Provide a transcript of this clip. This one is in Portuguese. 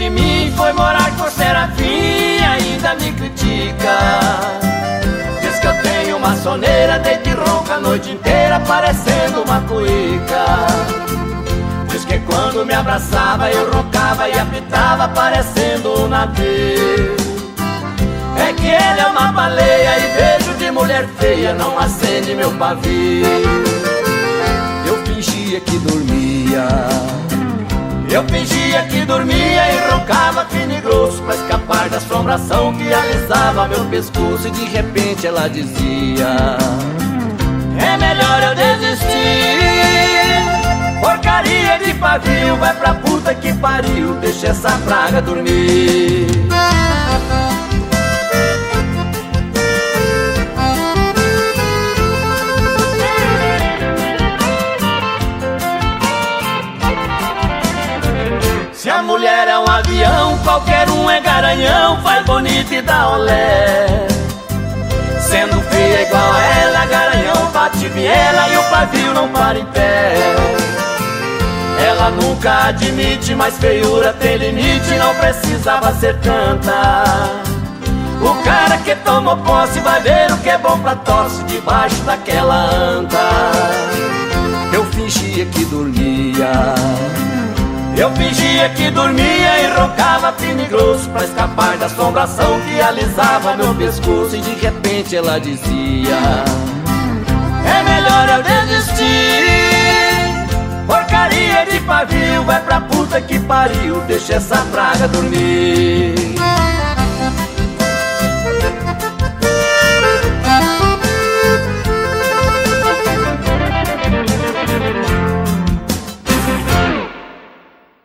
de mim, foi morar com o Serafim, ainda me critica. Diz que eu tenho uma soneira, deito e ronca a noite inteira, parecendo uma cuíca. Diz que quando me abraçava eu roncava e apitava, parecendo um navio. É que ele é uma baleia e beijo de mulher feia não acende meu pavio. Eu fingia que dormia, eu fingia que dormia e roncava fino e grosso pra escapar da assombração que alisava meu pescoço. E de repente ela dizia: é melhor eu desistir, porcaria de pavio, vai pra puta que pariu, deixa essa praga dormir. Se a mulher é um avião, qualquer um é garanhão, faz bonito e dá olé. Sendo feia igual a ela, garanhão bate viela e o pavio não para em pé. Ela nunca admite, mas feiura tem limite, não precisava ser tanta. O cara que tomou posse vai ver o que é bom pra tosse debaixo daquela anta. Eu fingia que dormia, eu fingia que dormia e roncava fino e grosso pra escapar da assombração que alisava meu pescoço. E de repente ela dizia: é melhor eu desistir, porcaria de pavio, vai pra puta que pariu, deixa essa praga dormir.